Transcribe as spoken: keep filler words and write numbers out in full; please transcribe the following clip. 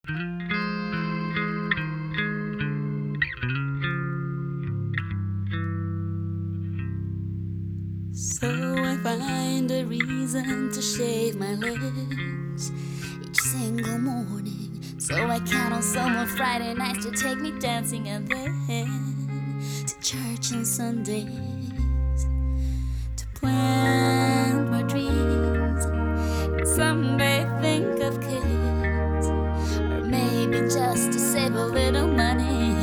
So I find a reason to shave my legs each single morning. So I count on someone Friday nights to take me dancing, and then to church on Sundays to plant my dreams and someday think of kids, or maybe just to save a little money